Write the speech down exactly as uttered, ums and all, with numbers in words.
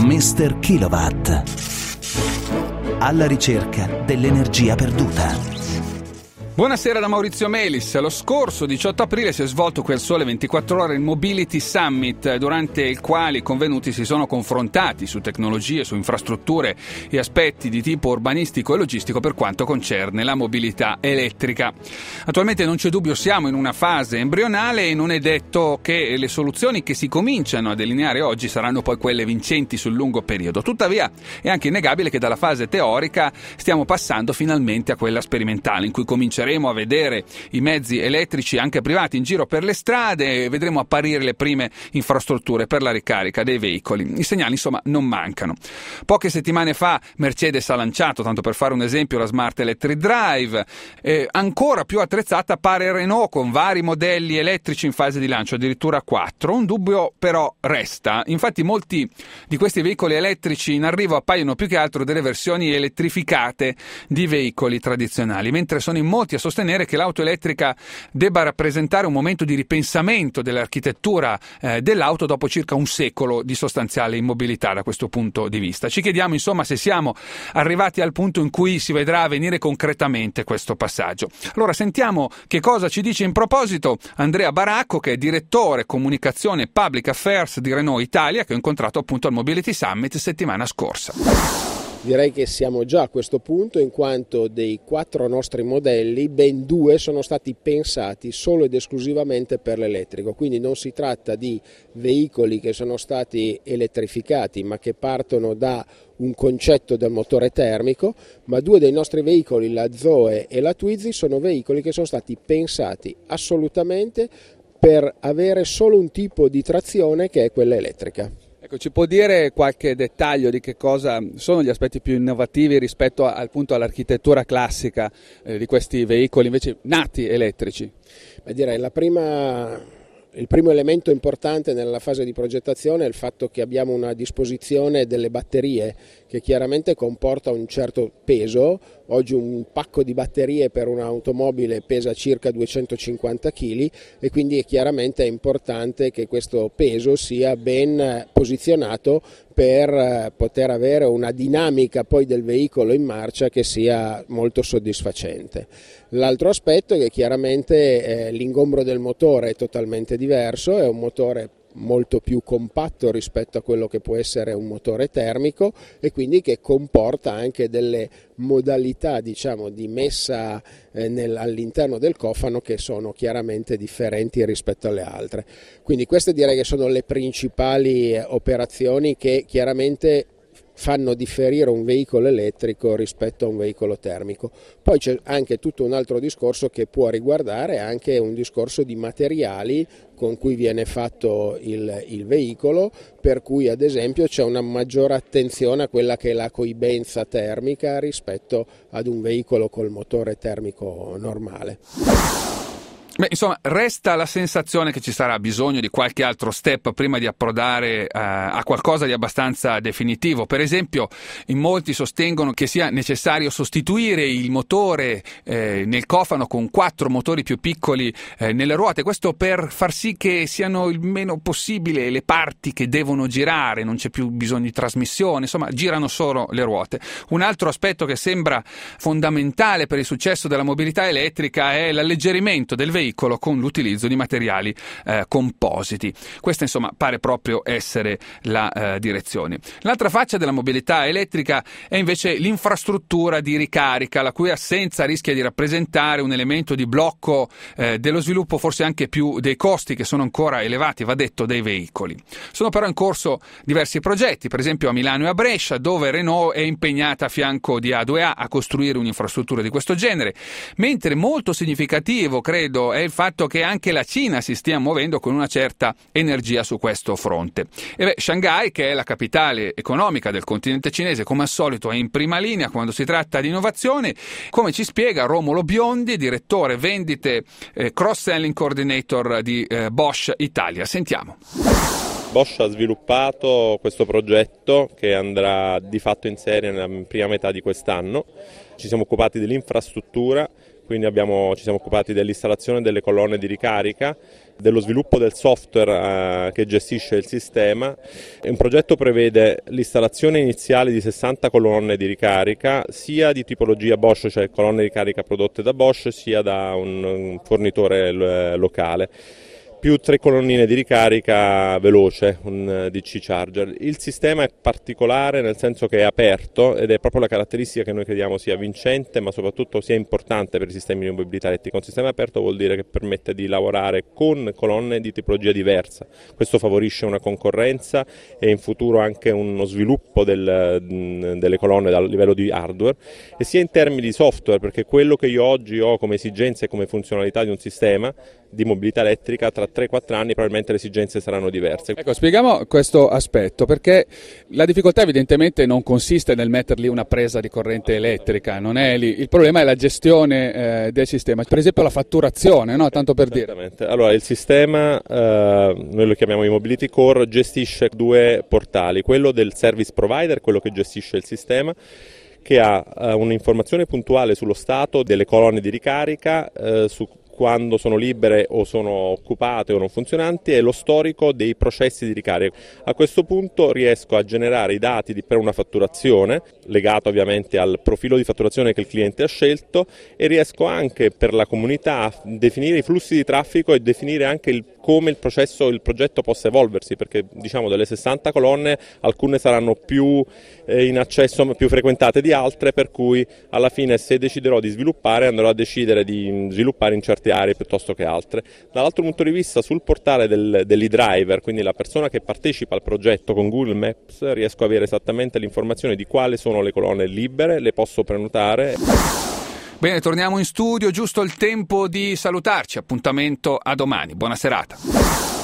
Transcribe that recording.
mister Kilowatt. Alla ricerca dell'energia perduta. Buonasera da Maurizio Melis. Lo scorso diciotto aprile si è svolto qui al Sole ventiquattro Ore il Mobility Summit, durante il quale i convenuti si sono confrontati su tecnologie, su infrastrutture e aspetti di tipo urbanistico e logistico per quanto concerne la mobilità elettrica. Attualmente non c'è dubbio, siamo in una fase embrionale e non è detto che le soluzioni che si cominciano a delineare oggi saranno poi quelle vincenti sul lungo periodo. Tuttavia è anche innegabile che dalla fase teorica stiamo passando finalmente a quella sperimentale, in cui cominceremo a vedere i mezzi elettrici anche privati in giro per le strade e vedremo apparire le prime infrastrutture per la ricarica dei veicoli. I segnali insomma non mancano. Poche settimane fa Mercedes ha lanciato, tanto per fare un esempio, la Smart Electric Drive. Eh, ancora più attrezzata pare Renault, con vari modelli elettrici in fase di lancio, addirittura quattro. Un dubbio però resta. Infatti molti di questi veicoli elettrici in arrivo appaiono più che altro delle versioni elettrificate di veicoli tradizionali, mentre sono in molti a sostenere che l'auto elettrica debba rappresentare un momento di ripensamento dell'architettura eh, dell'auto dopo circa un secolo di sostanziale immobilità da questo punto di vista. Ci chiediamo insomma se siamo arrivati al punto in cui si vedrà avvenire concretamente questo passaggio. Allora sentiamo che cosa ci dice in proposito Andrea Baracco, che è direttore comunicazione e public affairs di Renault Italia, che ho incontrato appunto al Mobility Summit settimana scorsa. Direi che siamo già a questo punto, in quanto dei quattro nostri modelli ben due sono stati pensati solo ed esclusivamente per l'elettrico, quindi non si tratta di veicoli che sono stati elettrificati ma che partono da un concetto del motore termico, ma due dei nostri veicoli, la Zoe e la Twizy, sono veicoli che sono stati pensati assolutamente per avere solo un tipo di trazione, che è quella elettrica. Ecco, ci può dire qualche dettaglio di che cosa sono gli aspetti più innovativi rispetto a, appunto all'architettura classica eh, di questi veicoli invece nati elettrici? Beh, direi la prima... Il primo elemento importante nella fase di progettazione è il fatto che abbiamo una disposizione delle batterie che chiaramente comporta un certo peso. Oggi un pacco di batterie per un'automobile pesa circa duecentocinquanta chili e quindi è chiaramente importante che questo peso sia ben posizionato per poter avere una dinamica poi del veicolo in marcia che sia molto soddisfacente. L'altro aspetto è che chiaramente eh, l'ingombro del motore è totalmente diverso, è un motore molto più compatto rispetto a quello che può essere un motore termico e quindi che comporta anche delle modalità, diciamo, di messa eh, nel, all'interno del cofano che sono chiaramente differenti rispetto alle altre. Quindi queste direi che sono le principali eh, operazioni che chiaramente fanno differire un veicolo elettrico rispetto a un veicolo termico. Poi c'è anche tutto un altro discorso che può riguardare anche un discorso di materiali con cui viene fatto il, il veicolo, per cui ad esempio c'è una maggiore attenzione a quella che è la coibenza termica rispetto ad un veicolo col motore termico normale. Beh, insomma, resta la sensazione che ci sarà bisogno di qualche altro step prima di approdare eh, a qualcosa di abbastanza definitivo. Per esempio, in molti sostengono che sia necessario sostituire il motore eh, nel cofano con quattro motori più piccoli eh, nelle ruote, questo per far sì che siano il meno possibile le parti che devono girare, non c'è più bisogno di trasmissione, insomma, girano solo le ruote. Un altro aspetto che sembra fondamentale per il successo della mobilità elettrica è l'alleggerimento del veicolo con l'utilizzo di materiali eh, compositi. Questa insomma pare proprio essere la eh, direzione. L'altra faccia della mobilità elettrica è invece l'infrastruttura di ricarica, la cui assenza rischia di rappresentare un elemento di blocco eh, dello sviluppo, forse anche più dei costi che sono ancora elevati, va detto, dei veicoli. Sono però in corso diversi progetti, per esempio a Milano e a Brescia, dove Renault è impegnata a fianco di A due A a costruire un'infrastruttura di questo genere, mentre molto significativo, credo, è il fatto che anche la Cina si stia muovendo con una certa energia su questo fronte. E beh, Shanghai, che è la capitale economica del continente cinese, come al solito è in prima linea quando si tratta di innovazione, come ci spiega Romolo Biondi, direttore vendite eh, cross-selling coordinator di eh, Bosch Italia. Sentiamo. Bosch ha sviluppato questo progetto che andrà di fatto in serie nella prima metà di quest'anno. Ci siamo occupati dell'infrastruttura quindi abbiamo, ci siamo occupati dell'installazione delle colonne di ricarica, dello sviluppo del software eh, che gestisce il sistema. Un progetto prevede l'installazione iniziale di sessanta colonne di ricarica, sia di tipologia Bosch, cioè colonne di ricarica prodotte da Bosch, sia da un, un fornitore l- locale. Più tre colonnine di ricarica veloce, un D C charger. Il sistema è particolare nel senso che è aperto ed è proprio la caratteristica che noi crediamo sia vincente, ma soprattutto sia importante per i sistemi di mobilità elettrica. Un sistema aperto vuol dire che permette di lavorare con colonne di tipologia diversa. Questo favorisce una concorrenza e in futuro anche uno sviluppo del, delle colonne dal livello di hardware, e sia in termini di software, perché quello che io oggi ho come esigenze e come funzionalità di un sistema di mobilità elettrica, tra tre quattro anni probabilmente le esigenze saranno diverse. Ecco, spieghiamo questo aspetto, perché la difficoltà evidentemente non consiste nel metterli una presa di corrente elettrica, non è lì. Il problema è la gestione eh, del sistema, per esempio la fatturazione, no? Tanto per dire. Allora, il sistema, eh, noi lo chiamiamo Mobility Core, gestisce due portali, quello del service provider, quello che gestisce il sistema, che ha eh, un'informazione puntuale sullo stato delle colonne di ricarica, eh, su quando sono libere o sono occupate o non funzionanti, e lo storico dei processi di ricarica. A questo punto riesco a generare i dati di, per una fatturazione, legato ovviamente al profilo di fatturazione che il cliente ha scelto, e riesco anche per la comunità a definire i flussi di traffico e definire anche il, come il processo, il progetto possa evolversi, perché diciamo delle sessanta colonne alcune saranno più eh, in accesso, più frequentate di altre, per cui alla fine se deciderò di sviluppare andrò a decidere di sviluppare in certe aree piuttosto che altre. Dall'altro punto di vista, sul portale del, dell'e-driver, quindi la persona che partecipa al progetto con Google Maps, riesco ad avere esattamente l'informazione di quali sono le colonne libere, le posso prenotare. Bene, torniamo in studio, giusto il tempo di salutarci, appuntamento a domani, buona serata.